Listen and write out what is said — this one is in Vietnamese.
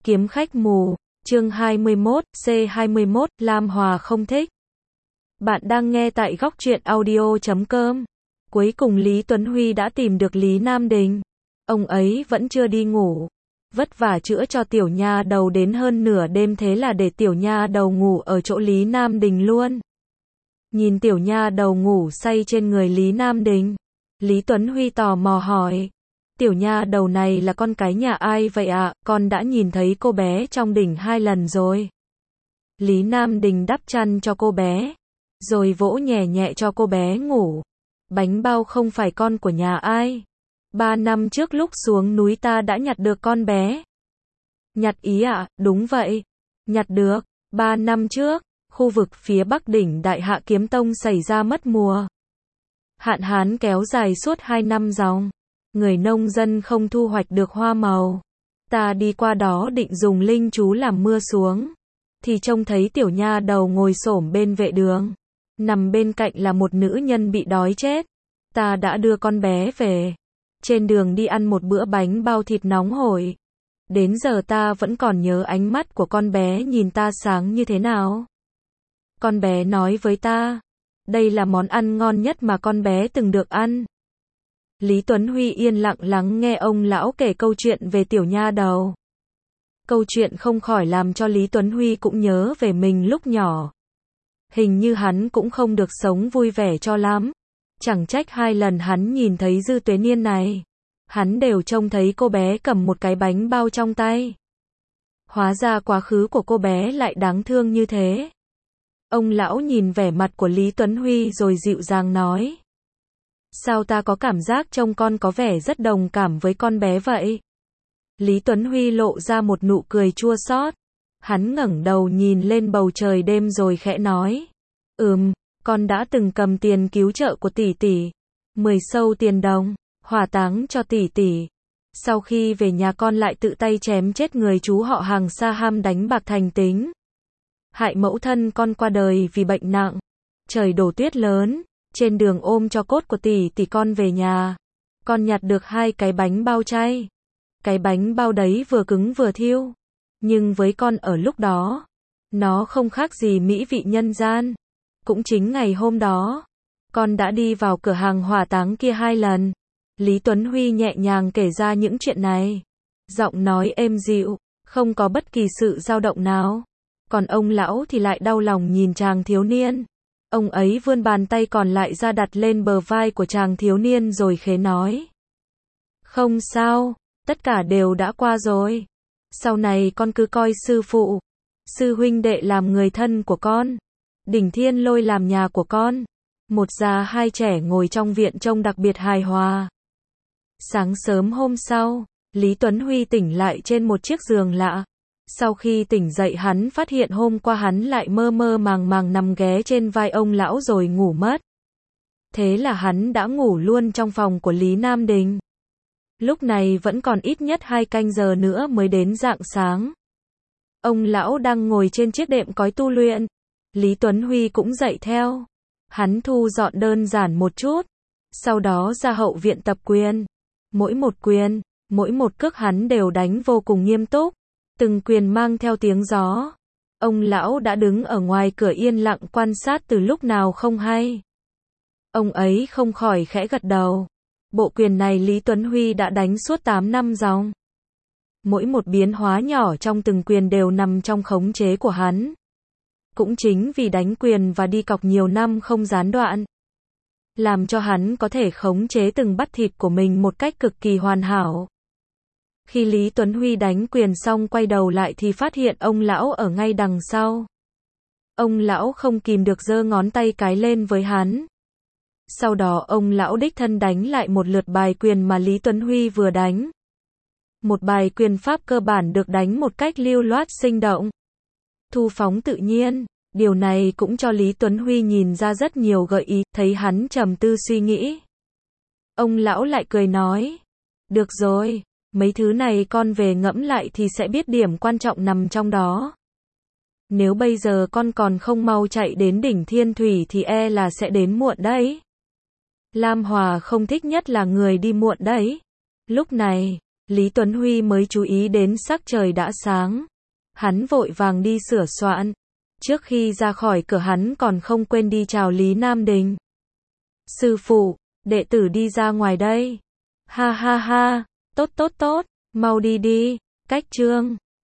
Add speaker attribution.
Speaker 1: Kiếm khách mù, chương 21, C21, Lam Hòa không thích. Bạn đang nghe tại góc truyện audio.com. Cuối cùng Lý Tuấn Huy đã tìm được Lý Nam Đình. Ông ấy vẫn chưa đi ngủ. Vất vả chữa cho tiểu nha đầu đến hơn nửa đêm, thế là để tiểu nha đầu ngủ ở chỗ Lý Nam Đình luôn. Nhìn tiểu nha đầu ngủ say trên người Lý Nam Đình, Lý Tuấn Huy tò mò hỏi. Tiểu nha đầu này là con cái nhà ai vậy ạ? Con đã nhìn thấy cô bé trong đỉnh 2 lần rồi. Lý Nam Đình đắp chăn cho cô bé, rồi vỗ nhẹ nhẹ cho cô bé ngủ. Bánh bao không phải con của nhà ai. 3 năm trước lúc xuống núi ta đã nhặt được con bé. Nhặt ý ạ? Đúng vậy. Nhặt được. 3 năm trước, khu vực phía bắc đỉnh Đại Hạ Kiếm Tông xảy ra mất mùa. Hạn hán kéo dài suốt 2 năm dòng. Người nông dân không thu hoạch được hoa màu. Ta đi qua đó định dùng linh chú làm mưa xuống, thì trông thấy tiểu nha đầu ngồi xổm bên vệ đường. Nằm bên cạnh là một nữ nhân bị đói chết. Ta đã đưa con bé về. Trên đường đi ăn một bữa bánh bao thịt nóng hổi. Đến giờ ta vẫn còn nhớ ánh mắt của con bé nhìn ta sáng như thế nào. Con bé nói với ta, đây là món ăn ngon nhất mà con bé từng được ăn. Lý Tuấn Huy yên lặng lắng nghe ông lão kể câu chuyện về tiểu nha đầu. Câu chuyện không khỏi làm cho Lý Tuấn Huy cũng nhớ về mình lúc nhỏ. Hình như hắn cũng không được sống vui vẻ cho lắm. Chẳng trách 2 lần hắn nhìn thấy Dư Tuế Niên này, hắn đều trông thấy cô bé cầm một cái bánh bao trong tay. Hóa ra quá khứ của cô bé lại đáng thương như thế. Ông lão nhìn vẻ mặt của Lý Tuấn Huy rồi dịu dàng nói. Sao ta có cảm giác trông con có vẻ rất đồng cảm với con bé vậy? Lý Tuấn Huy lộ ra một nụ cười chua xót. Hắn ngẩng đầu nhìn lên bầu trời đêm rồi khẽ nói. Con đã từng cầm tiền cứu trợ của tỷ tỷ. 10 sâu tiền đồng, hỏa táng cho tỷ tỷ. Sau khi về nhà con lại tự tay chém chết người chú họ hàng xa ham đánh bạc thành tính. Hại mẫu thân con qua đời vì bệnh nặng. Trời đổ tuyết lớn. Trên đường ôm cho cốt của tỷ tỷ con về nhà, con nhặt được 2 cái bánh bao chay. Cái bánh bao đấy vừa cứng vừa thiêu, nhưng với con ở lúc đó, nó không khác gì mỹ vị nhân gian. Cũng chính ngày hôm đó, con đã đi vào cửa hàng hỏa táng kia 2 lần. Lý Tuấn Huy nhẹ nhàng kể ra những chuyện này, giọng nói êm dịu, không có bất kỳ sự dao động nào. Còn ông lão thì lại đau lòng nhìn chàng thiếu niên. Ông ấy vươn bàn tay còn lại ra đặt lên bờ vai của chàng thiếu niên rồi khẽ nói. Không sao, tất cả đều đã qua rồi. Sau này con cứ coi sư phụ, sư huynh đệ làm người thân của con. Đỉnh Thiên Lôi làm nhà của con. Một già 2 trẻ ngồi trong viện trông đặc biệt hài hòa. Sáng sớm hôm sau, Lý Tuấn Huy tỉnh lại trên một chiếc giường lạ. Sau khi tỉnh dậy hắn phát hiện hôm qua hắn lại mơ mơ màng màng nằm ghé trên vai ông lão rồi ngủ mất. Thế là hắn đã ngủ luôn trong phòng của Lý Nam Đình. Lúc này vẫn còn ít nhất 2 canh giờ nữa mới đến rạng sáng. Ông lão đang ngồi trên chiếc đệm cói tu luyện. Lý Tuấn Huy cũng dậy theo. Hắn thu dọn đơn giản một chút. Sau đó ra hậu viện tập quyền. Mỗi một cước hắn đều đánh vô cùng nghiêm túc. Từng quyền mang theo tiếng gió. Ông lão đã đứng ở ngoài cửa yên lặng quan sát từ lúc nào không hay. Ông ấy không khỏi khẽ gật đầu. Bộ quyền này Lý Tuấn Huy đã đánh suốt 8 năm dòng. Mỗi một biến hóa nhỏ trong từng quyền đều nằm trong khống chế của hắn. Cũng chính vì đánh quyền và đi cọc nhiều năm không gián đoạn, làm cho hắn có thể khống chế từng bắp thịt của mình một cách cực kỳ hoàn hảo. Khi Lý Tuấn Huy đánh quyền xong quay đầu lại thì phát hiện ông lão ở ngay đằng sau. Ông lão không kìm được giơ ngón tay cái lên với hắn. Sau đó ông lão đích thân đánh lại một lượt bài quyền mà Lý Tuấn Huy vừa đánh. Một bài quyền pháp cơ bản được đánh một cách lưu loát sinh động, thu phóng tự nhiên. Điều này cũng cho Lý Tuấn Huy nhìn ra rất nhiều gợi ý, thấy hắn trầm tư suy nghĩ. Ông lão lại cười nói. Được rồi. Mấy thứ này con về ngẫm lại thì sẽ biết điểm quan trọng nằm trong đó. Nếu bây giờ con còn không mau chạy đến đỉnh Thiên Thủy thì e là sẽ đến muộn đấy. Lam Hòa không thích nhất là người đi muộn đấy. Lúc này, Lý Tuấn Huy mới chú ý đến sắc trời đã sáng. Hắn vội vàng đi sửa soạn. Trước khi ra khỏi cửa hắn còn không quên đi chào Lý Nam Đình. Sư phụ, đệ tử đi ra ngoài đây. Ha ha ha, tốt tốt tốt, mau đi đi, cách chương.